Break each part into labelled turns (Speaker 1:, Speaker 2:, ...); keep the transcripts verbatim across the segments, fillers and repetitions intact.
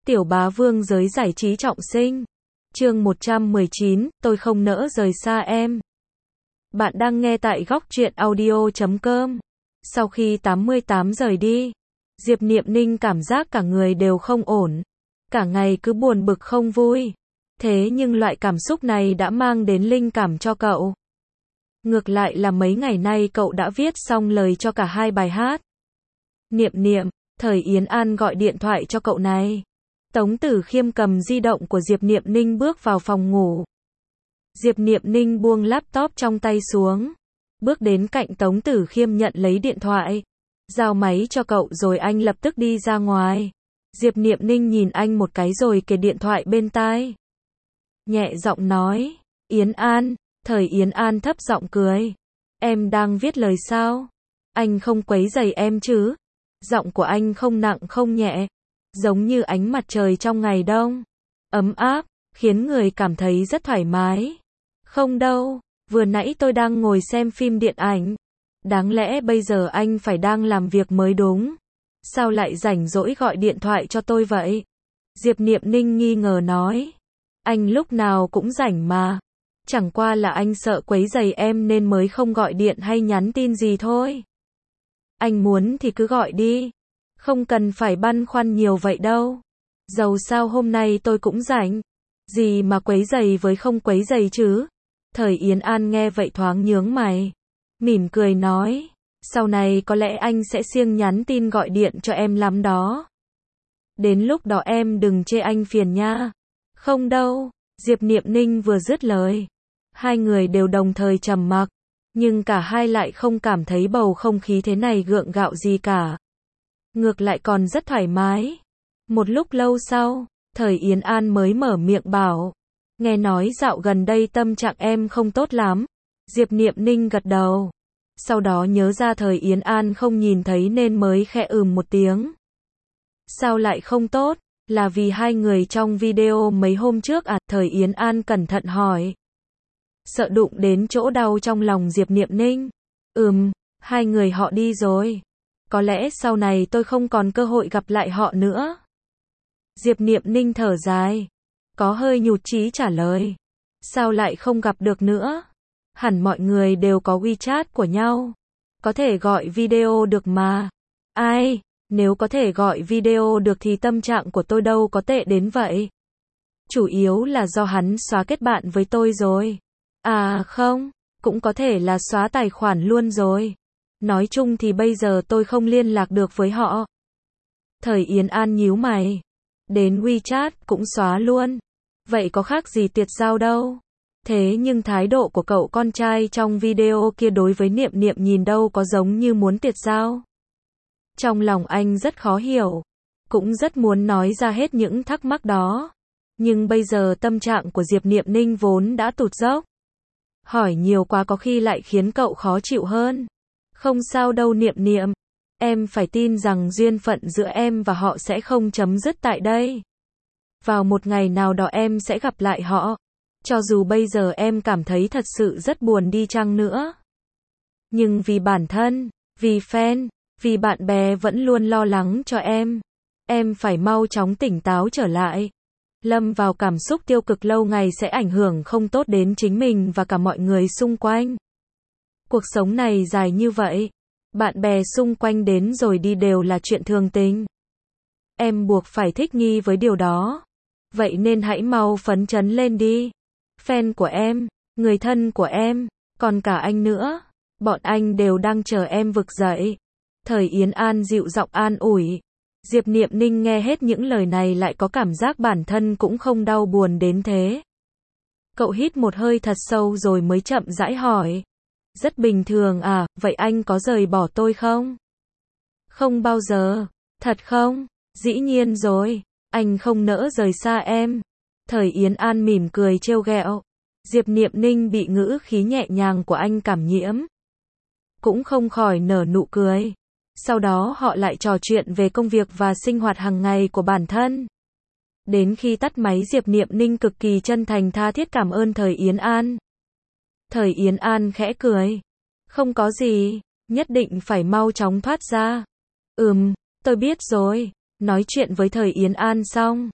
Speaker 1: Tiểu bá vương giới giải trí trọng sinh. Chương một trăm mười chín, tôi không nỡ rời xa em. Bạn đang nghe tại góc truyện audio chấm com. Sau khi tám mươi tám rời đi, Diệp Niệm Ninh cảm giác cả người đều không ổn. Cả ngày cứ buồn bực không vui. Thế nhưng loại cảm xúc này đã mang đến linh cảm cho cậu. Ngược lại là mấy ngày nay cậu đã viết xong lời cho cả hai bài hát. Niệm Niệm, Thời Yến An gọi điện thoại cho cậu này. Tống Tử Khiêm cầm di động của Diệp Niệm Ninh bước vào phòng ngủ. Diệp Niệm Ninh buông laptop trong tay xuống, bước đến cạnh Tống Tử Khiêm nhận lấy điện thoại, giao máy cho cậu rồi anh lập tức đi ra ngoài. Diệp Niệm Ninh nhìn anh một cái rồi kề điện thoại bên tai. Nhẹ giọng nói, Yến An. Thời Yến An thấp giọng cười. Em đang viết lời sao? Anh không quấy rầy em chứ? Giọng của anh không nặng không nhẹ, giống như ánh mặt trời trong ngày đông, ấm áp, khiến người cảm thấy rất thoải mái. Không đâu, vừa nãy tôi đang ngồi xem phim điện ảnh. Đáng lẽ bây giờ anh phải đang làm việc mới đúng. Sao lại rảnh rỗi gọi điện thoại cho tôi vậy? Diệp Niệm Ninh nghi ngờ nói. Anh lúc nào cũng rảnh mà. Chẳng qua là anh sợ quấy rầy em nên mới không gọi điện hay nhắn tin gì thôi. Anh muốn thì cứ gọi đi. Không cần phải băn khoăn nhiều vậy đâu. Dầu sao hôm nay tôi cũng rảnh. Gì mà quấy rầy với không quấy rầy chứ? Thời Yến An nghe vậy thoáng nhướng mày. Mỉm cười nói. Sau này có lẽ anh sẽ siêng nhắn tin gọi điện cho em lắm đó. Đến lúc đó em đừng chê anh phiền nha. Không đâu. Diệp Niệm Ninh vừa dứt lời. Hai người đều đồng thời trầm mặc. Nhưng cả hai lại không cảm thấy bầu không khí thế này gượng gạo gì cả. Ngược lại còn rất thoải mái. Một lúc lâu sau, Thời Yến An mới mở miệng bảo. Nghe nói dạo gần đây tâm trạng em không tốt lắm. Diệp Niệm Ninh gật đầu. Sau đó nhớ ra Thời Yến An không nhìn thấy nên mới khẽ ừm một tiếng. Sao lại không tốt? Là vì hai người trong video mấy hôm trước à? Thời Yến An cẩn thận hỏi. Sợ đụng đến chỗ đau trong lòng Diệp Niệm Ninh. Ừm, hai người họ đi rồi. Có lẽ sau này tôi không còn cơ hội gặp lại họ nữa. Diệp Niệm Ninh thở dài. Có hơi nhụt chí trả lời. Sao lại không gặp được nữa? Hẳn mọi người đều có WeChat của nhau. Có thể gọi video được mà. Ai, nếu có thể gọi video được thì tâm trạng của tôi đâu có tệ đến vậy. Chủ yếu là do hắn xóa kết bạn với tôi rồi. À không, cũng có thể là xóa tài khoản luôn rồi. Nói chung thì bây giờ tôi không liên lạc được với họ. Thời Yến An nhíu mày. Đến WeChat cũng xóa luôn. Vậy có khác gì tuyệt giao đâu. Thế nhưng thái độ của cậu con trai trong video kia đối với Niệm Niệm nhìn đâu có giống như muốn tuyệt giao. Trong lòng anh rất khó hiểu. Cũng rất muốn nói ra hết những thắc mắc đó. Nhưng bây giờ tâm trạng của Diệp Niệm Ninh vốn đã tụt dốc. Hỏi nhiều quá có khi lại khiến cậu khó chịu hơn. Không sao đâu Niệm Niệm. Em phải tin rằng duyên phận giữa em và họ sẽ không chấm dứt tại đây. Vào một ngày nào đó em sẽ gặp lại họ. Cho dù bây giờ em cảm thấy thật sự rất buồn đi chăng nữa. Nhưng vì bản thân, vì fan, vì bạn bè vẫn luôn lo lắng cho em. Em phải mau chóng tỉnh táo trở lại. Lâm vào cảm xúc tiêu cực lâu ngày sẽ ảnh hưởng không tốt đến chính mình và cả mọi người xung quanh. Cuộc sống này dài như vậy. Bạn bè xung quanh đến rồi đi đều là chuyện thường tình. Em buộc phải thích nghi với điều đó. Vậy nên hãy mau phấn chấn lên đi. Fan của em, người thân của em, còn cả anh nữa. Bọn anh đều đang chờ em vực dậy. Thời Yến An dịu giọng an ủi. Diệp Niệm Ninh nghe hết những lời này lại có cảm giác bản thân cũng không đau buồn đến thế. Cậu hít một hơi thật sâu rồi mới chậm rãi hỏi. Rất bình thường à, vậy anh có rời bỏ tôi không? Không bao giờ. Thật không? Dĩ nhiên rồi. Anh không nỡ rời xa em. Thời Yến An mỉm cười trêu ghẹo. Diệp Niệm Ninh bị ngữ khí nhẹ nhàng của anh cảm nhiễm. Cũng không khỏi nở nụ cười. Sau đó họ lại trò chuyện về công việc và sinh hoạt hàng ngày của bản thân. Đến khi tắt máy Diệp Niệm Ninh cực kỳ chân thành tha thiết cảm ơn Thời Yến An. Thời Yến An khẽ cười. Không có gì, nhất định phải mau chóng thoát ra. Ừm, tôi biết rồi. Nói chuyện với Thời Yến An xong,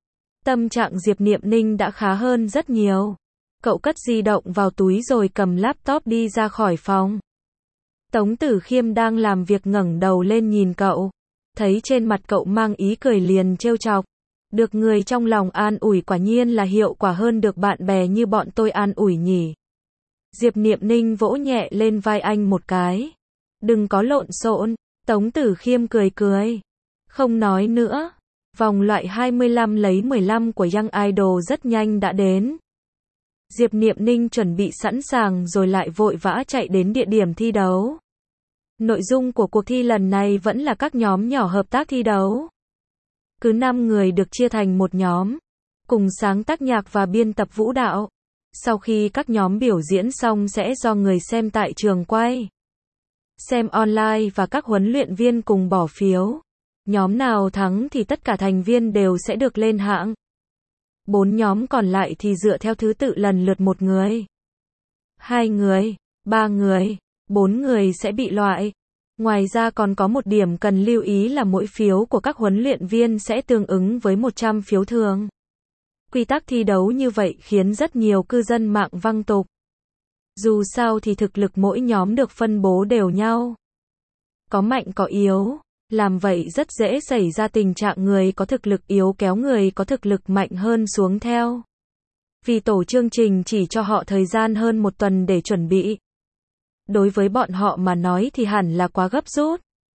Speaker 1: Tâm trạng Diệp Niệm Ninh đã khá hơn rất nhiều. Cậu cất di động vào túi rồi cầm laptop đi ra khỏi phòng. Tống Tử Khiêm đang làm việc ngẩng đầu lên nhìn cậu. Thấy trên mặt cậu mang ý cười liền trêu chọc. Được người trong lòng an ủi quả nhiên là hiệu quả hơn được bạn bè như bọn tôi an ủi nhỉ. Diệp Niệm Ninh vỗ nhẹ lên vai anh một cái. Đừng có lộn xộn. Tống Tử Khiêm cười cười. Không nói nữa. Vòng loại hai mươi lăm lấy mười lăm của Young Idol rất nhanh đã đến. Diệp Niệm Ninh chuẩn bị sẵn sàng rồi lại vội vã chạy đến địa điểm thi đấu. Nội dung của cuộc thi lần này vẫn là các nhóm nhỏ hợp tác thi đấu. Cứ năm người được chia thành một nhóm, cùng sáng tác nhạc và biên tập vũ đạo. Sau khi các nhóm biểu diễn xong sẽ do người xem tại trường quay, xem online và các huấn luyện viên cùng bỏ phiếu. Nhóm nào thắng thì tất cả thành viên đều sẽ được lên hạng. Bốn nhóm còn lại thì dựa theo thứ tự lần lượt một người, hai người, ba người, bốn người sẽ bị loại. Ngoài ra còn có một điểm cần lưu ý là mỗi phiếu của các huấn luyện viên sẽ tương ứng với một trăm phiếu thường. Quy tắc thi đấu như vậy khiến rất nhiều cư dân mạng văng tục. Dù sao thì thực lực mỗi nhóm được phân bố đều nhau. Có mạnh có yếu. Làm vậy rất dễ xảy ra tình trạng người có thực lực yếu kéo người có thực lực mạnh hơn xuống theo. Vì tổ chương trình chỉ cho họ thời gian hơn một tuần để chuẩn bị. Đối với bọn họ mà nói thì hẳn là quá gấp rút.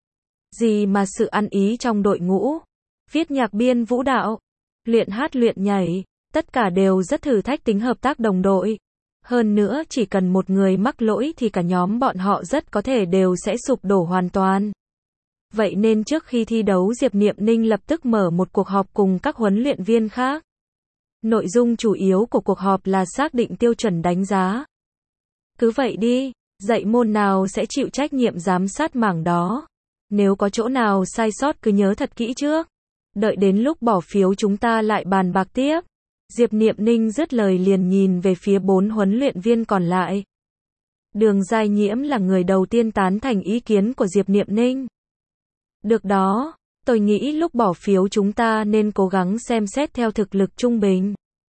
Speaker 1: Gì mà sự ăn ý trong đội ngũ, viết nhạc biên vũ đạo, luyện hát luyện nhảy, tất cả đều rất thử thách tính hợp tác đồng đội. Hơn nữa chỉ cần một người mắc lỗi thì cả nhóm bọn họ rất có thể đều sẽ sụp đổ hoàn toàn. Vậy nên trước khi thi đấu Diệp Niệm Ninh lập tức mở một cuộc họp cùng các huấn luyện viên khác. Nội dung chủ yếu của cuộc họp là xác định tiêu chuẩn đánh giá. Cứ vậy đi, dạy môn nào sẽ chịu trách nhiệm giám sát mảng đó. Nếu có chỗ nào sai sót cứ nhớ thật kỹ trước. Đợi đến lúc bỏ phiếu chúng ta lại bàn bạc tiếp. Diệp Niệm Ninh dứt lời liền nhìn về phía bốn huấn luyện viên còn lại. Đường Giai Nhiễm là người đầu tiên tán thành ý kiến của Diệp Niệm Ninh. Được đó, tôi nghĩ lúc bỏ phiếu chúng ta nên cố gắng xem xét theo thực lực trung bình.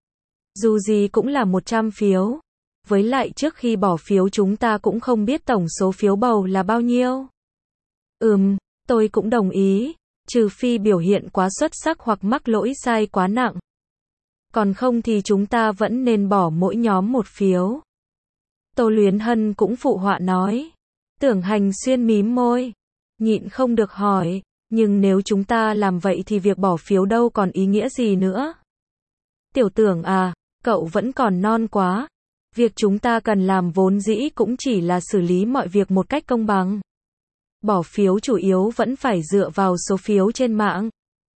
Speaker 1: Dù gì cũng là một trăm phiếu. Với lại trước khi bỏ phiếu chúng ta cũng không biết tổng số phiếu bầu là bao nhiêu. Ừm, tôi cũng đồng ý. Trừ phi biểu hiện quá xuất sắc hoặc mắc lỗi sai quá nặng. Còn không thì chúng ta vẫn nên bỏ mỗi nhóm một phiếu. Tô Luyến Hân cũng phụ họa nói. Tưởng Hành Xuyên mím môi. Nhịn không được hỏi, nhưng nếu chúng ta làm vậy thì việc bỏ phiếu đâu còn ý nghĩa gì nữa. Tiểu Tưởng à, cậu vẫn còn non quá. Việc chúng ta cần làm vốn dĩ cũng chỉ là xử lý mọi việc một cách công bằng. Bỏ phiếu chủ yếu vẫn phải dựa vào số phiếu trên mạng.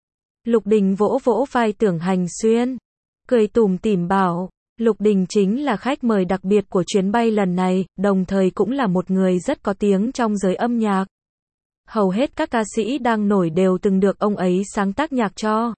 Speaker 1: Lục Đình vỗ vỗ vai Tưởng Hành Xuyên, cười tủm tỉm bảo, Lục Đình chính là khách mời đặc biệt của chuyến bay lần này, đồng thời cũng là một người rất có tiếng trong giới âm nhạc. Hầu hết các ca sĩ đang nổi đều từng được ông ấy sáng tác nhạc cho.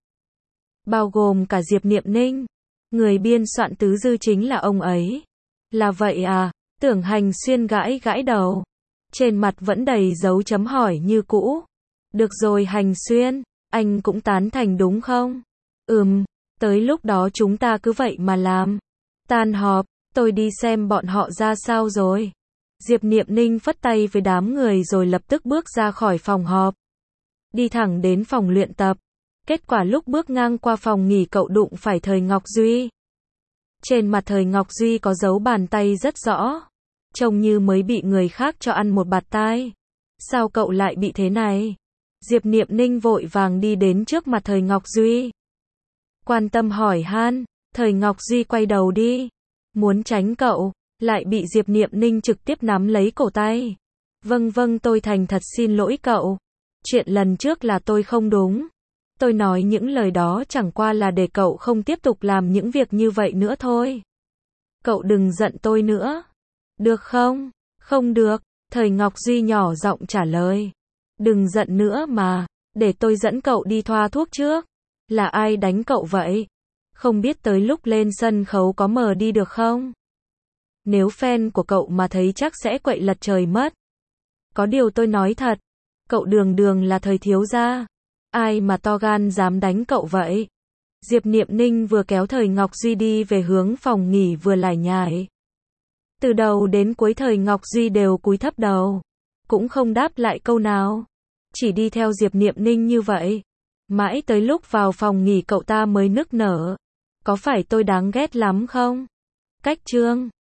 Speaker 1: Bao gồm cả Diệp Niệm Ninh. Người biên soạn tứ dư chính là ông ấy. Là vậy à? Tưởng Hành Xuyên gãi gãi đầu. Trên mặt vẫn đầy dấu chấm hỏi như cũ. Được rồi Hành Xuyên, anh cũng tán thành đúng không? Ừm, tới lúc đó chúng ta cứ vậy mà làm. Tan họp, tôi đi xem bọn họ ra sao rồi. Diệp Niệm Ninh phất tay với đám người rồi lập tức bước ra khỏi phòng họp. Đi thẳng đến phòng luyện tập. Kết quả lúc bước ngang qua phòng nghỉ cậu đụng phải Thời Ngọc Duy. Trên mặt Thời Ngọc Duy có dấu bàn tay rất rõ. Trông như mới bị người khác cho ăn một bạt tai. Sao cậu lại bị thế này? Diệp Niệm Ninh vội vàng đi đến trước mặt Thời Ngọc Duy. Quan tâm hỏi han, Thời Ngọc Duy quay đầu đi. Muốn tránh cậu, lại bị Diệp Niệm Ninh trực tiếp nắm lấy cổ tay. Vâng vâng tôi thành thật xin lỗi cậu. Chuyện lần trước là tôi không đúng. Tôi nói những lời đó chẳng qua là để cậu không tiếp tục làm những việc như vậy nữa thôi. Cậu đừng giận tôi nữa. Được không? Không được. Thời Ngọc Duy nhỏ giọng trả lời. Đừng giận nữa mà. Để tôi dẫn cậu đi thoa thuốc trước. Là ai đánh cậu vậy? Không biết tới lúc lên sân khấu có mờ đi được không? Nếu fan của cậu mà thấy chắc sẽ quậy lật trời mất. Có điều tôi nói thật. Cậu đường đường là Thời thiếu gia. Ai mà to gan dám đánh cậu vậy? Diệp Niệm Ninh vừa kéo Thời Ngọc Duy đi về hướng phòng nghỉ vừa lải nhải. Từ đầu đến cuối Thời Ngọc Duy đều cúi thấp đầu, cũng không đáp lại câu nào, chỉ đi theo Diệp Niệm Ninh như vậy. Mãi tới lúc vào phòng nghỉ cậu ta mới nức nở. Có phải tôi đáng ghét lắm không? Cách chương